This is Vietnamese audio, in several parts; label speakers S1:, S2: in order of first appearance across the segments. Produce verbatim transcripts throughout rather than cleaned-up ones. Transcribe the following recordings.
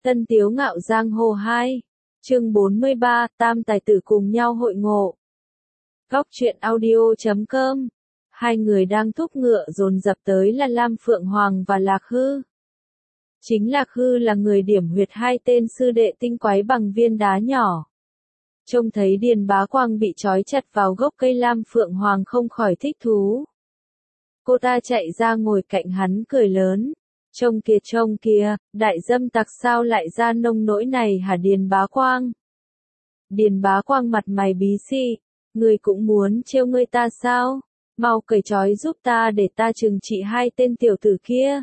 S1: Tân Tiếu Ngạo Giang Hồ hai, chương bốn mươi ba, Tam tài tử cùng nhau hội ngộ. Góc truyện audio chấm com. Hai người đang thúc ngựa dồn dập tới là Lam Phượng Hoàng và Lạc Hư. Chính Lạc Hư là người điểm huyệt hai tên sư đệ tinh quái bằng viên đá nhỏ. Trông thấy Điền Bá Quang bị trói chặt vào gốc cây, Lam Phượng Hoàng không khỏi thích thú. Cô ta chạy ra ngồi cạnh hắn cười lớn. Trông kìa trông kìa, đại dâm tặc sao lại ra nông nỗi này hả Điền Bá Quang? Điền Bá Quang mặt mày bí xị, người cũng muốn trêu ngươi ta sao? Mau cởi trói giúp ta để ta trừng trị hai tên tiểu tử kia.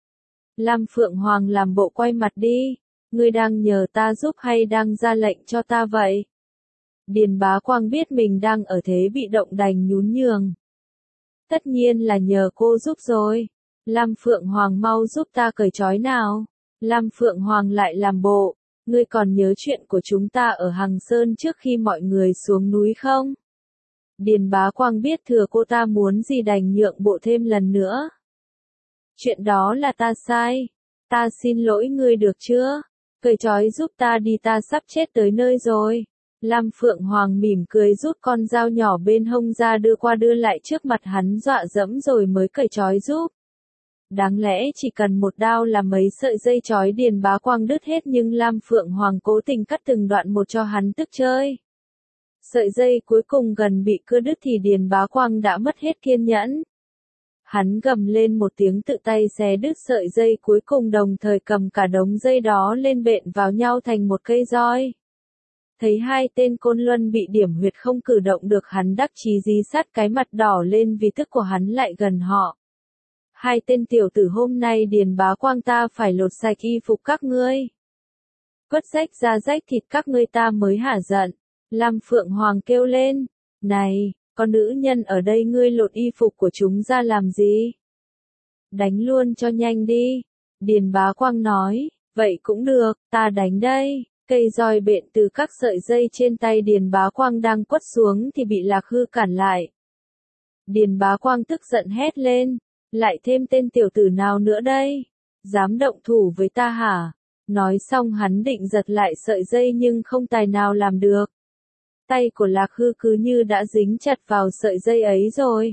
S1: Lam Phượng Hoàng làm bộ quay mặt đi, ngươi đang nhờ ta giúp hay đang ra lệnh cho ta vậy? Điền Bá Quang biết mình đang ở thế bị động đành nhún nhường. Tất nhiên là nhờ cô giúp rồi. Lam Phượng Hoàng mau giúp ta cởi trói nào. Lam Phượng Hoàng lại làm bộ, ngươi còn nhớ chuyện của chúng ta ở Hằng Sơn trước khi mọi người xuống núi không? Điền Bá Quang biết thừa cô ta muốn gì đành nhượng bộ thêm lần nữa. Chuyện đó là ta sai. Ta xin lỗi ngươi được chưa? Cởi trói giúp ta đi, ta sắp chết tới nơi rồi. Lam Phượng Hoàng mỉm cười rút con dao nhỏ bên hông ra đưa qua đưa lại trước mặt hắn dọa dẫm rồi mới cởi trói giúp. Đáng lẽ chỉ cần một đao là mấy sợi dây trói Điền Bá Quang đứt hết, nhưng Lam Phượng Hoàng cố tình cắt từng đoạn một cho hắn tức chơi. Sợi dây cuối cùng gần bị cưa đứt thì Điền Bá Quang đã mất hết kiên nhẫn. Hắn gầm lên một tiếng tự tay xé đứt sợi dây cuối cùng, đồng thời cầm cả đống dây đó lên bện vào nhau thành một cây roi. Thấy hai tên côn luân bị điểm huyệt không cử động được, hắn đắc chí dí sát cái mặt đỏ lên vì tức của hắn lại gần họ. Hai tên tiểu tử, hôm nay Điền Bá Quang ta phải lột sạch y phục các ngươi. Quất rách ra rách thịt các ngươi ta mới hả giận. Lam Phượng Hoàng kêu lên, này, con nữ nhân ở đây, ngươi lột y phục của chúng ra làm gì? Đánh luôn cho nhanh đi. Điền Bá Quang nói, vậy cũng được, ta đánh đây. Cây roi bện từ các sợi dây trên tay Điền Bá Quang đang quất xuống thì bị Lạc Hư cản lại. Điền Bá Quang tức giận hét lên, lại thêm tên tiểu tử nào nữa đây? Dám động thủ với ta hả? Nói xong hắn định giật lại sợi dây nhưng không tài nào làm được. Tay của Lạc Hư cứ như đã dính chặt vào sợi dây ấy rồi.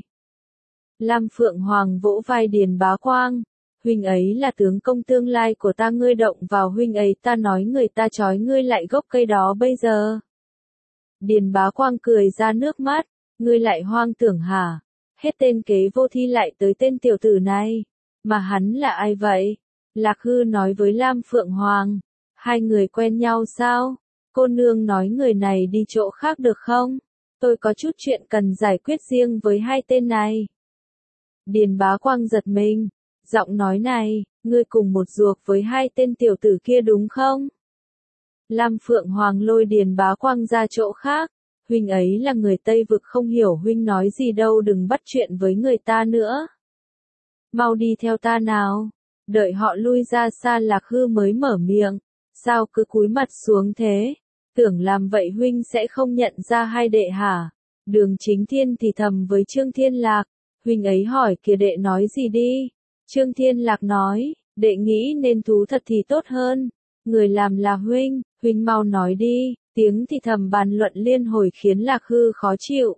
S1: Lam Phượng Hoàng vỗ vai Điền Bá Quang. Huynh ấy là tướng công tương lai của ta, ngươi động vào huynh ấy, ta nói người ta trói ngươi lại gốc cây đó bây giờ. Điền Bá Quang cười ra nước mắt, ngươi lại hoang tưởng hả? Hết tên kế vô thi lại tới tên tiểu tử này. Mà hắn là ai vậy? Lạc Hư nói với Lam Phượng Hoàng. Hai người quen nhau sao? Cô nương nói người này đi chỗ khác được không? Tôi có chút chuyện cần giải quyết riêng với hai tên này. Điền Bá Quang giật mình. Giọng nói này, ngươi cùng một ruột với hai tên tiểu tử kia đúng không? Lam Phượng Hoàng lôi Điền Bá Quang ra chỗ khác. Huynh ấy là người Tây Vực, không hiểu huynh nói gì đâu, đừng bắt chuyện với người ta nữa. Mau đi theo ta nào. Đợi họ lui ra xa Lạc Hư mới mở miệng. Sao cứ cúi mặt xuống thế? Tưởng làm vậy huynh sẽ không nhận ra hai đệ hả? Đường Chính Thiên thì thầm với Trương Thiên Lạc. Huynh ấy hỏi kìa, đệ nói gì đi? Trương Thiên Lạc nói, đệ nghĩ nên thú thật thì tốt hơn. Người làm là huynh, huynh mau nói đi. Tiếng thì thầm bàn luận liên hồi khiến Lạc Hư khó chịu.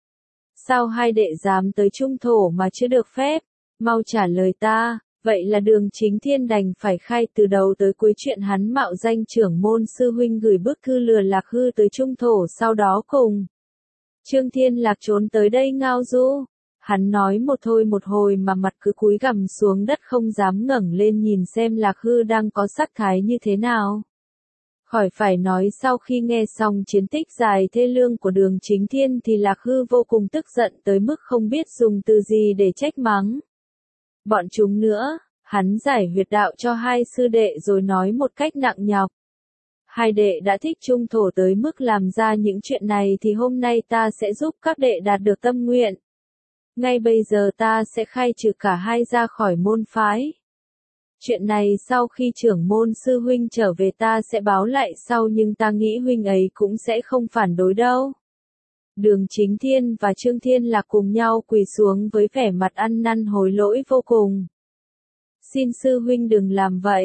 S1: Sao hai đệ dám tới Trung Thổ mà chưa được phép? Mau trả lời ta. Vậy là Đường Chính Thiên đành phải khai từ đầu tới cuối chuyện hắn mạo danh trưởng môn sư huynh gửi bức thư lừa Lạc Hư tới Trung Thổ, sau đó cùng Trương Thiên Lạc trốn tới đây ngao du. Hắn nói một thôi một hồi mà mặt cứ cúi gằm xuống đất, không dám ngẩng lên nhìn xem Lạc Hư đang có sắc thái như thế nào. Khỏi phải nói, sau khi nghe xong chiến tích dài thê lương của Đường Chính Thiên thì Lạc Hư vô cùng tức giận tới mức không biết dùng từ gì để trách mắng bọn chúng nữa. Hắn giải huyệt đạo cho hai sư đệ rồi nói một cách nặng nhọc. Hai đệ đã thích Trung Thổ tới mức làm ra những chuyện này thì hôm nay ta sẽ giúp các đệ đạt được tâm nguyện. Ngay bây giờ ta sẽ khai trừ cả hai ra khỏi môn phái. Chuyện này sau khi trưởng môn sư huynh trở về ta sẽ báo lại sau, nhưng ta nghĩ huynh ấy cũng sẽ không phản đối đâu. Đường Chính Thiên và Trương Thiên Lạc cùng nhau quỳ xuống với vẻ mặt ăn năn hối lỗi vô cùng. Xin sư huynh đừng làm vậy.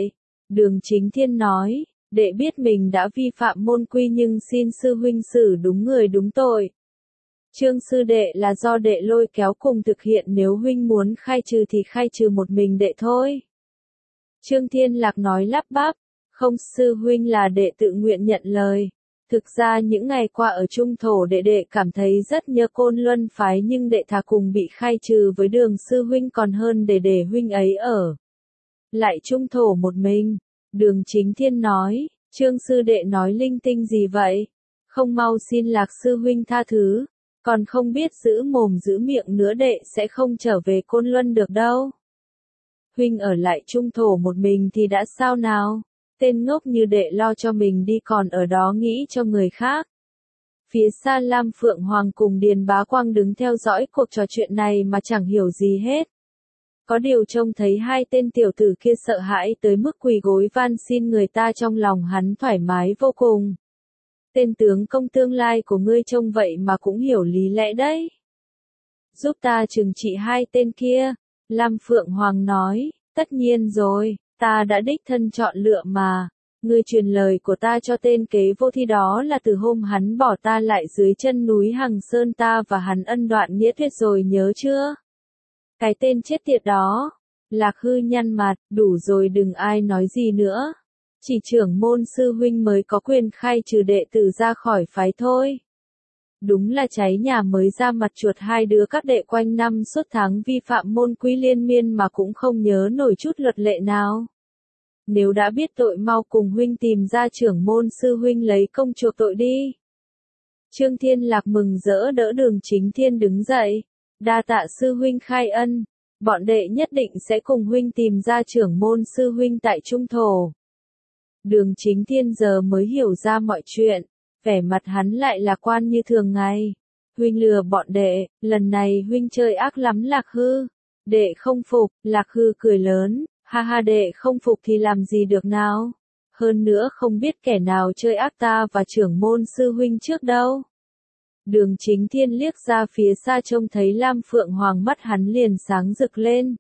S1: Đường Chính Thiên nói, đệ biết mình đã vi phạm môn quy nhưng xin sư huynh xử đúng người đúng tội. Trương sư đệ là do đệ lôi kéo cùng thực hiện, nếu huynh muốn khai trừ thì khai trừ một mình đệ thôi. Trương Thiên Lạc nói lắp bắp, không sư huynh, là đệ tự nguyện nhận lời. Thực ra những ngày qua ở Trung Thổ đệ đệ cảm thấy rất nhớ Côn Luân phái, nhưng đệ thà cùng bị khai trừ với Đường sư huynh còn hơn để để huynh ấy ở lại Trung Thổ một mình. Đường Chính Thiên nói, Trương sư đệ nói linh tinh gì vậy? Không mau xin Lạc sư huynh tha thứ, còn không biết giữ mồm giữ miệng nữa đệ sẽ không trở về Côn Luân được đâu. Huynh ở lại Trung Thổ một mình thì đã sao nào? Tên ngốc như đệ lo cho mình đi còn ở đó nghĩ cho người khác. Phía xa Lam Phượng Hoàng cùng Điền Bá Quang đứng theo dõi cuộc trò chuyện này mà chẳng hiểu gì hết. Có điều trông thấy hai tên tiểu tử kia sợ hãi tới mức quỳ gối van xin người ta, trong lòng hắn thoải mái vô cùng. Tên tướng công tương lai của ngươi trông vậy mà cũng hiểu lý lẽ đấy. Giúp ta trừng trị hai tên kia, Lam Phượng Hoàng nói, tất nhiên rồi, ta đã đích thân chọn lựa mà. Ngươi truyền lời của ta cho tên kế vô thi đó là từ hôm hắn bỏ ta lại dưới chân núi Hằng Sơn, ta và hắn ân đoạn nghĩa tuyệt rồi, nhớ chưa? Cái tên chết tiệt đó. Lạc Hư nhăn mặt, đủ rồi, đừng ai nói gì nữa. Chỉ trưởng môn sư huynh mới có quyền khai trừ đệ tử ra khỏi phái thôi. Đúng là cháy nhà mới ra mặt chuột, hai đứa các đệ quanh năm suốt tháng vi phạm môn quy liên miên mà cũng không nhớ nổi chút luật lệ nào. Nếu đã biết tội mau cùng huynh tìm ra trưởng môn sư huynh lấy công chuộc tội đi. Trương Thiên Lạc mừng rỡ đỡ Đường Chính Thiên đứng dậy. Đa tạ sư huynh khai ân, bọn đệ nhất định sẽ cùng huynh tìm ra trưởng môn sư huynh tại Trung Thổ. Đường Chính Thiên giờ mới hiểu ra mọi chuyện, vẻ mặt hắn lại lạc quan như thường ngày. Huynh lừa bọn đệ, lần này huynh chơi ác lắm Lạc Hư. Đệ không phục, Lạc Hư cười lớn, ha ha, đệ không phục thì làm gì được nào. Hơn nữa không biết kẻ nào chơi ác ta và trưởng môn sư huynh trước đâu. Đường Chính Thiên liếc ra phía xa trông thấy Lam Phượng Hoàng, mắt hắn liền sáng rực lên.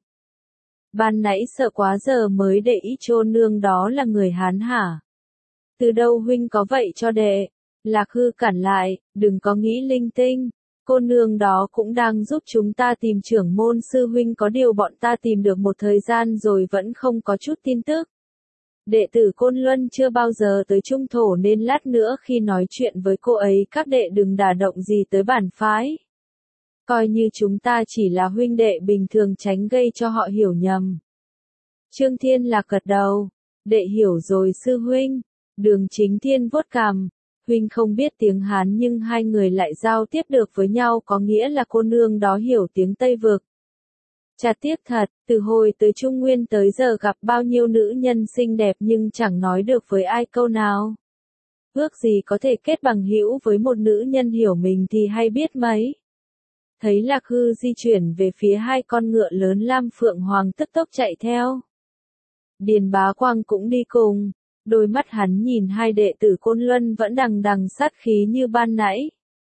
S1: Ban nãy sợ quá giờ mới để ý chô nương đó là người Hán hả? Từ đâu huynh có vậy cho đệ? Lạc Hư cản lại, đừng có nghĩ linh tinh. Cô nương đó cũng đang giúp chúng ta tìm trưởng môn sư huynh, có điều bọn ta tìm được một thời gian rồi vẫn không có chút tin tức. Đệ tử Côn Luân chưa bao giờ tới Trung Thổ nên lát nữa khi nói chuyện với cô ấy các đệ đừng đả động gì tới bản phái. Coi như chúng ta chỉ là huynh đệ bình thường, tránh gây cho họ hiểu nhầm. Trương Thiên Lạc gật đầu, đệ hiểu rồi sư huynh. Đường Chính Thiên vuốt cằm, huynh không biết tiếng Hán nhưng hai người lại giao tiếp được với nhau, có nghĩa là cô nương đó hiểu tiếng Tây Vực. Chả tiếc thật, từ hồi tới Trung Nguyên tới giờ gặp bao nhiêu nữ nhân xinh đẹp nhưng chẳng nói được với ai câu nào. Ước gì có thể kết bằng hữu với một nữ nhân hiểu mình thì hay biết mấy. Thấy Lạc Hư di chuyển về phía hai con ngựa lớn, Lam Phượng Hoàng tức tốc chạy theo. Điền Bá Quang cũng đi cùng, đôi mắt hắn nhìn hai đệ tử Côn Luân vẫn đằng đằng sát khí như ban nãy.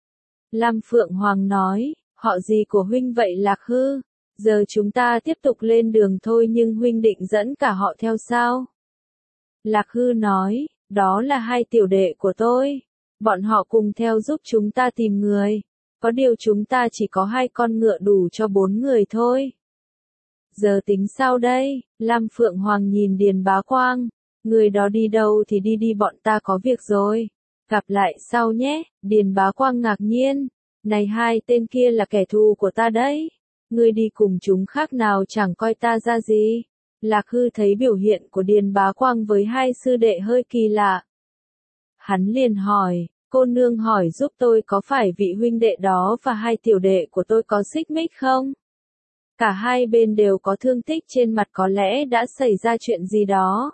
S1: Lam Phượng Hoàng nói, họ gì của huynh vậy Lạc Hư? Giờ chúng ta tiếp tục lên đường thôi, nhưng huynh định dẫn cả họ theo sao? Lạc Hư nói, đó là hai tiểu đệ của tôi. Bọn họ cùng theo giúp chúng ta tìm người. Có điều chúng ta chỉ có hai con ngựa đủ cho bốn người thôi. Giờ tính sao đây? Lam Phượng Hoàng nhìn Điền Bá Quang. Người đó đi đâu thì đi đi, bọn ta có việc rồi. Gặp lại sau nhé. Điền Bá Quang ngạc nhiên. Này, hai tên kia là kẻ thù của ta đấy. Ngươi đi cùng chúng khác nào chẳng coi ta ra gì. Lạc Hư thấy biểu hiện của Điền Bá Quang với hai sư đệ hơi kỳ lạ. Hắn liền hỏi, cô nương hỏi giúp tôi, có phải vị huynh đệ đó và hai tiểu đệ của tôi có xích mích không? Cả hai bên đều có thương tích trên mặt, có lẽ đã xảy ra chuyện gì đó.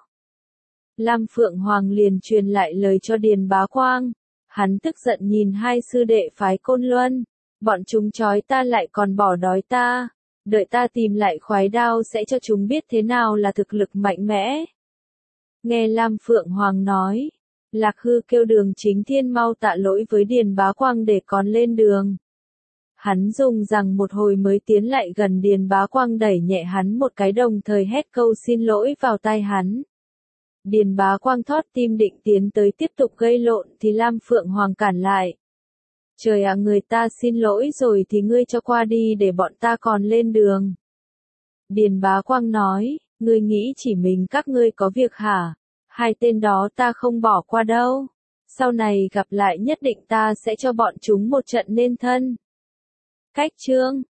S1: Lam Phượng Hoàng liền truyền lại lời cho Điền Bá Quang. Hắn tức giận nhìn hai sư đệ phái Côn Luân. Bọn chúng trói ta lại còn bỏ đói ta. Đợi ta tìm lại khoái đao sẽ cho chúng biết thế nào là thực lực mạnh mẽ. Nghe Lam Phượng Hoàng nói, Lạc Hư kêu Đường Chính Thiên mau tạ lỗi với Điền Bá Quang để còn lên đường. Hắn dùng rằng một hồi mới tiến lại gần Điền Bá Quang, đẩy nhẹ hắn một cái đồng thời hét câu xin lỗi vào tai hắn. Điền Bá Quang thót tim định tiến tới tiếp tục gây lộn thì Lam Phượng Hoàng cản lại. Trời ạ, người ta xin lỗi rồi thì ngươi cho qua đi để bọn ta còn lên đường. Điền Bá Quang nói, ngươi nghĩ chỉ mình các ngươi có việc hả? Hai tên đó ta không bỏ qua đâu. Sau này gặp lại nhất định ta sẽ cho bọn chúng một trận nên thân. Cách chương